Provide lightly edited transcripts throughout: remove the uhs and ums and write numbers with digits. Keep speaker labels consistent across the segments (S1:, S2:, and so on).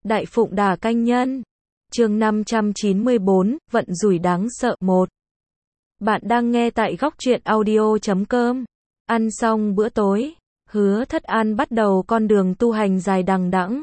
S1: Đại Phụng Đà Canh Nhân. Chương 594, vận rủi đáng sợ 1. Bạn đang nghe tại góc truyện audio.com. Ăn xong bữa tối, Hứa Thất An bắt đầu con đường tu hành dài đằng đẵng.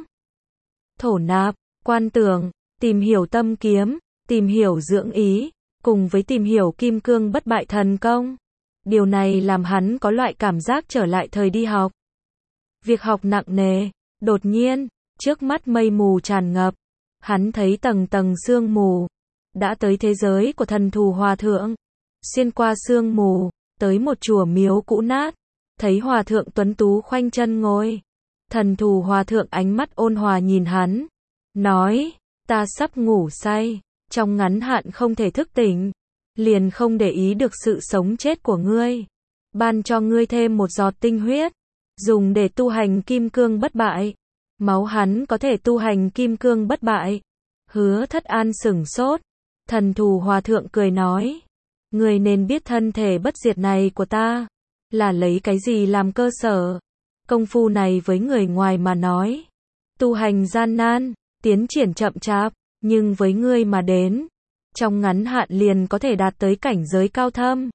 S1: Thổ nạp, quan tưởng, tìm hiểu tâm kiếm, tìm hiểu dưỡng ý, cùng với tìm hiểu kim cương bất bại thần công. Điều này làm hắn có loại cảm giác trở lại thời đi học. Việc học nặng nề, đột nhiên, trước mắt mây mù tràn ngập, hắn thấy tầng tầng sương mù, đã tới thế giới của Thần Thù Hòa Thượng. Xuyên qua sương mù, tới một chùa miếu cũ nát, thấy Hòa Thượng tuấn tú khoanh chân ngồi. Thần Thù Hòa Thượng ánh mắt ôn hòa nhìn hắn, nói, ta sắp ngủ say, trong ngắn hạn không thể thức tỉnh, liền không để ý được sự sống chết của ngươi. Ban cho ngươi thêm một giọt tinh huyết, dùng để tu hành kim cương bất bại. Máu hắn có thể tu hành kim cương bất bại. Hứa Thất An sửng sốt. Thần Thù Hòa Thượng cười nói, ngươi nên biết thân thể bất diệt này của ta là lấy cái gì làm cơ sở. Công phu này với người ngoài mà nói, tu hành gian nan, tiến triển chậm chạp, nhưng với ngươi mà đến, trong ngắn hạn liền có thể đạt tới cảnh giới cao thâm.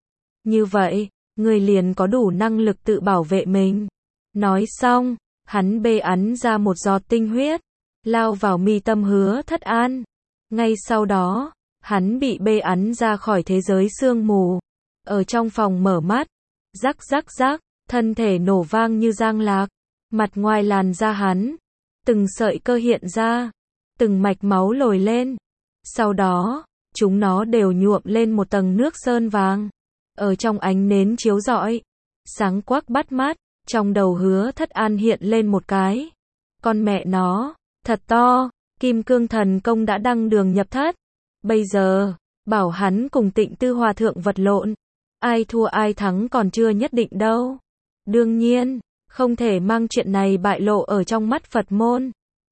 S1: Như vậy, ngươi liền có đủ năng lực tự bảo vệ mình. Nói xong, hắn bê ắn ra một giọt tinh huyết, lao vào mi tâm Hứa Thất An. Ngay sau đó, hắn bị bê ắn ra khỏi thế giới sương mù. Ở trong phòng mở mắt, rắc rắc rắc, thân thể nổ vang như giang lạc. Mặt ngoài làn da hắn, từng sợi cơ hiện ra, từng mạch máu lồi lên. Sau đó, chúng nó đều nhuộm lên một tầng nước sơn vàng. Ở trong ánh nến chiếu rọi, sáng quắc bắt mắt, trong đầu Hứa Thất An hiện lên một cái. Con mẹ nó, thật to, Kim Cương Thần Công đã đăng đường nhập thất. Bây giờ, bảo hắn cùng Tịnh Tư Hòa Thượng vật lộn, ai thua ai thắng còn chưa nhất định đâu. Đương nhiên, không thể mang chuyện này bại lộ ở trong mắt Phật môn.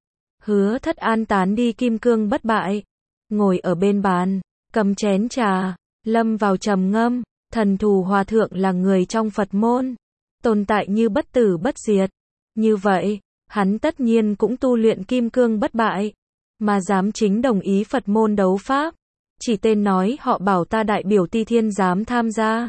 S1: Hứa Thất An tán đi kim cương bất bại, ngồi ở bên bàn, cầm chén trà, lâm vào trầm ngâm. Thần Thù Hòa Thượng là người trong Phật môn, tồn tại như bất tử bất diệt. Như vậy, hắn tất nhiên cũng tu luyện kim cương bất bại, mà dám chính đồng ý Phật môn đấu pháp. Chỉ tên nói họ bảo ta đại biểu Ti Thiên dám tham gia.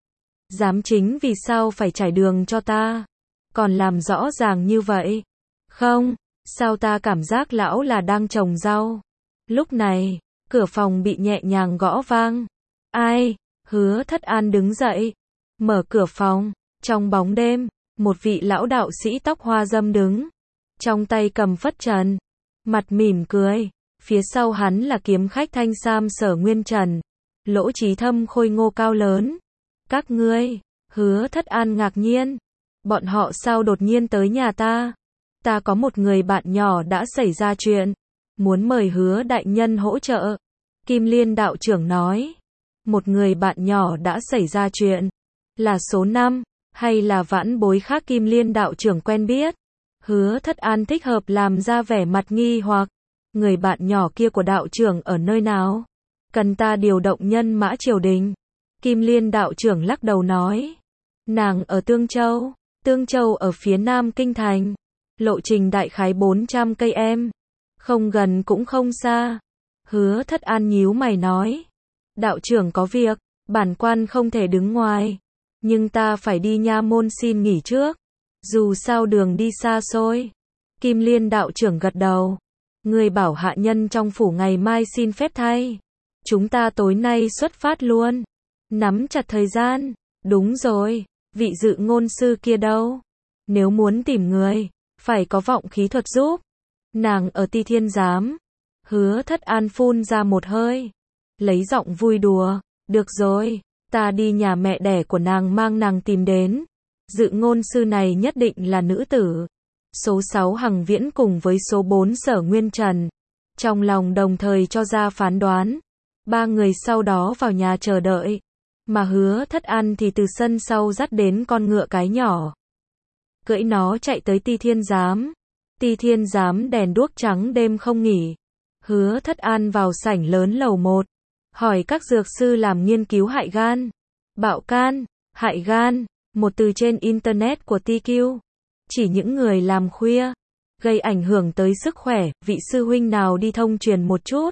S1: Dám chính vì sao phải trải đường cho ta, còn làm rõ ràng như vậy. Không, sao ta cảm giác lão là đang trồng rau. Lúc này, cửa phòng bị nhẹ nhàng gõ vang. Ai? Hứa Thất An đứng dậy, mở cửa phòng. Trong bóng đêm, một vị lão đạo sĩ tóc hoa râm đứng, trong tay cầm phất trần, mặt mỉm cười. Phía sau hắn là kiếm khách thanh sam Sở Nguyên Trần, Lỗ Trí Thâm khôi ngô cao lớn. Các ngươi? Hứa Thất An ngạc nhiên. Bọn họ sao đột nhiên tới nhà ta? Ta có một người bạn nhỏ đã xảy ra chuyện, muốn mời Hứa đại nhân hỗ trợ. Kim Liên đạo trưởng nói. Một người bạn nhỏ đã xảy ra chuyện, là số 5, hay là vãn bối khác Kim Liên đạo trưởng quen biết? Hứa Thất An thích hợp làm ra vẻ mặt nghi hoặc. Người bạn nhỏ kia của đạo trưởng ở nơi nào? Cần ta điều động nhân mã triều đình? Kim Liên đạo trưởng lắc đầu nói. Nàng ở Tương Châu. Tương Châu ở phía nam kinh thành. Lộ trình đại khái 400 cây em. Không gần cũng không xa. Hứa Thất An nhíu mày nói. Đạo trưởng có việc, bản quan không thể đứng ngoài. Nhưng ta phải đi nha môn xin nghỉ trước. Dù sao đường đi xa xôi. Kim Liên đạo trưởng gật đầu. Người bảo hạ nhân trong phủ ngày mai xin phép thay. Chúng ta tối nay xuất phát luôn. Nắm chặt thời gian. Đúng rồi, vị dự ngôn sư kia đâu? Nếu muốn tìm người, phải có vọng khí thuật giúp. Nàng ở Ti Thiên giám. Hứa Thất An phun ra một hơi, lấy giọng vui đùa. Được rồi, ta đi nhà mẹ đẻ của nàng mang nàng tìm đến. Dự ngôn sư này nhất định là nữ tử. Số 6 Hằng Viễn cùng với số 4 Sở Nguyên Trần, trong lòng đồng thời cho ra phán đoán. Ba người sau đó vào nhà chờ đợi, mà Hứa Thất An thì từ sân sau dắt đến con ngựa cái nhỏ, cưỡi nó chạy tới Ti Thiên giám. Ti Thiên giám đèn đuốc trắng đêm không nghỉ. Hứa Thất An vào sảnh lớn lầu 1, hỏi các dược sư làm nghiên cứu hại gan, bạo can, hại gan, một từ trên internet của TQ, chỉ những người làm khuya, gây ảnh hưởng tới sức khỏe, vị sư huynh nào đi thông truyền một chút.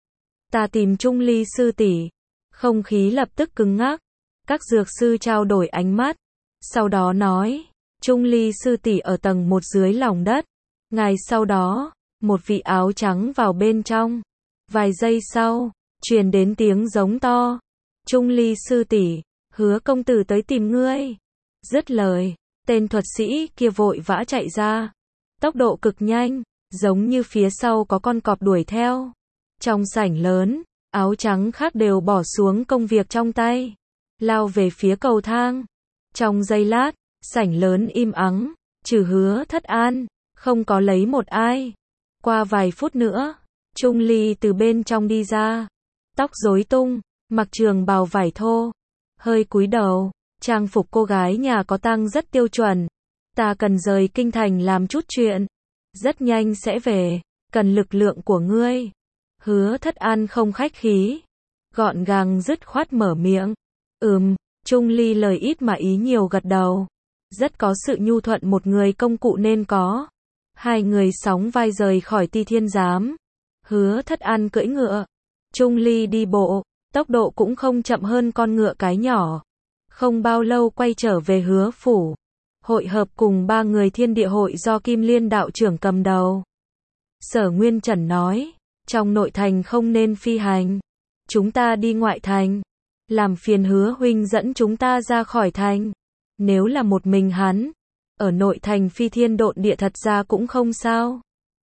S1: Ta tìm Trung Ly sư tỷ. Không khí lập tức cứng ngắc. Các dược sư trao đổi ánh mắt. Sau đó nói, Trung Ly sư tỷ ở tầng 1 dưới lòng đất. Ngày sau đó, một vị áo trắng vào bên trong. Vài giây sau, truyền đến tiếng giống to. Trung Ly sư tỷ, Hứa công tử tới tìm ngươi. Dứt lời, tên thuật sĩ kia vội vã chạy ra. Tốc độ cực nhanh, giống như phía sau có con cọp đuổi theo. Trong sảnh lớn, áo trắng khác đều bỏ xuống công việc trong tay, lao về phía cầu thang. Trong giây lát, sảnh lớn im ắng, trừ Hứa Thất An, không có lấy một ai. Qua vài phút nữa, Trung Ly từ bên trong đi ra, tóc rối tung, mặc trường bào vải thô, hơi cúi đầu, trang phục cô gái nhà có tang rất tiêu chuẩn. Ta cần rời kinh thành làm chút chuyện, rất nhanh sẽ về, cần lực lượng của ngươi. Hứa Thất An không khách khí, gọn gàng dứt khoát mở miệng. Trung Ly lời ít mà ý nhiều gật đầu. Rất có sự nhu thuận một người công cụ nên có. Hai người sóng vai rời khỏi Ti Thiên Giám. Hứa Thất An cưỡi ngựa, Trung Ly đi bộ, tốc độ cũng không chậm hơn con ngựa cái nhỏ. Không bao lâu quay trở về Hứa phủ, hội hợp cùng 3 người Thiên Địa hội do Kim Liên đạo trưởng cầm đầu. Sở Nguyên Trần nói, trong nội thành không nên phi hành, chúng ta đi ngoại thành, làm phiền Hứa huynh dẫn chúng ta ra khỏi thành. Nếu là một mình hắn, ở nội thành phi thiên độn địa thật ra cũng không sao.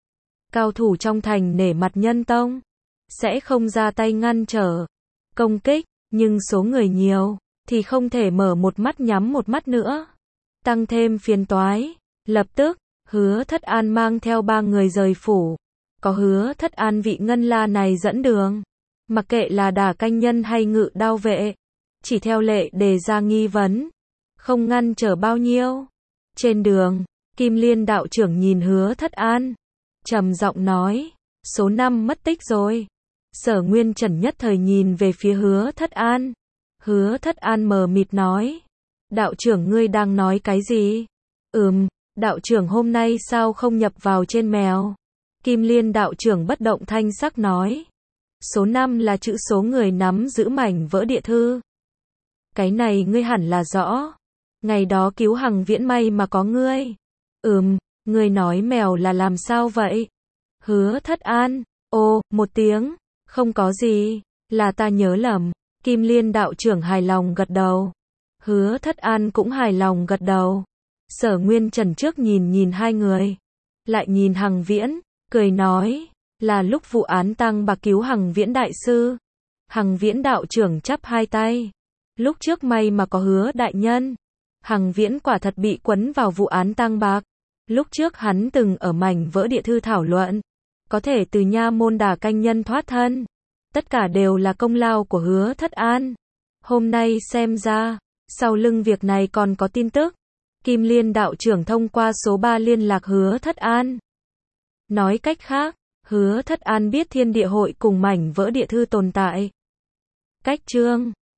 S1: Cao thủ trong thành nể mặt nhân tông, sẽ không ra tay ngăn trở, công kích, nhưng số người nhiều, thì không thể mở một mắt nhắm một mắt nữa. Tăng thêm phiền toái. Lập tức, Hứa Thất An mang theo 3 người rời phủ. Có Hứa Thất An vị ngân la này dẫn đường. Mặc kệ là đả canh nhân hay ngự đao vệ, chỉ theo lệ đề ra nghi vấn, không ngăn trở bao nhiêu. Trên đường, Kim Liên đạo trưởng nhìn Hứa Thất An, trầm giọng nói, số 5 mất tích rồi. Sở Nguyên Trần nhất thời nhìn về phía Hứa Thất An. Hứa Thất An mờ mịt nói, đạo trưởng ngươi đang nói cái gì? Đạo trưởng hôm nay sao không nhập vào trên mèo? Kim Liên đạo trưởng bất động thanh sắc nói, số 5 là chữ số người nắm giữ mảnh vỡ địa thư. Cái này ngươi hẳn là rõ. Ngày đó cứu Hằng Viễn may mà có ngươi. Ngươi nói mèo là làm sao vậy? Hứa Thất An, một tiếng, không có gì, là ta nhớ lầm. Kim Liên đạo trưởng hài lòng gật đầu. Hứa Thất An cũng hài lòng gật đầu. Sở Nguyên Trần trước nhìn hai người, lại nhìn Hằng Viễn, cười nói, là lúc vụ án Tăng Bạc cứu Hằng Viễn đại sư. Hằng Viễn đạo trưởng chắp hai tay. Lúc trước may mà có Hứa đại nhân. Hằng Viễn quả thật bị quấn vào vụ án Tăng Bạc. Lúc trước hắn từng ở mảnh vỡ địa thư thảo luận, có thể từ nha môn đả canh nhân thoát thân. Tất cả đều là công lao của Hứa Thất An. Hôm nay xem ra, sau lưng việc này còn có tin tức. Kim Liên đạo trưởng thông qua số 3 liên lạc Hứa Thất An. Nói cách khác, Hứa Thất An biết Thiên Địa hội cùng mảnh vỡ địa thư tồn tại. Cách chương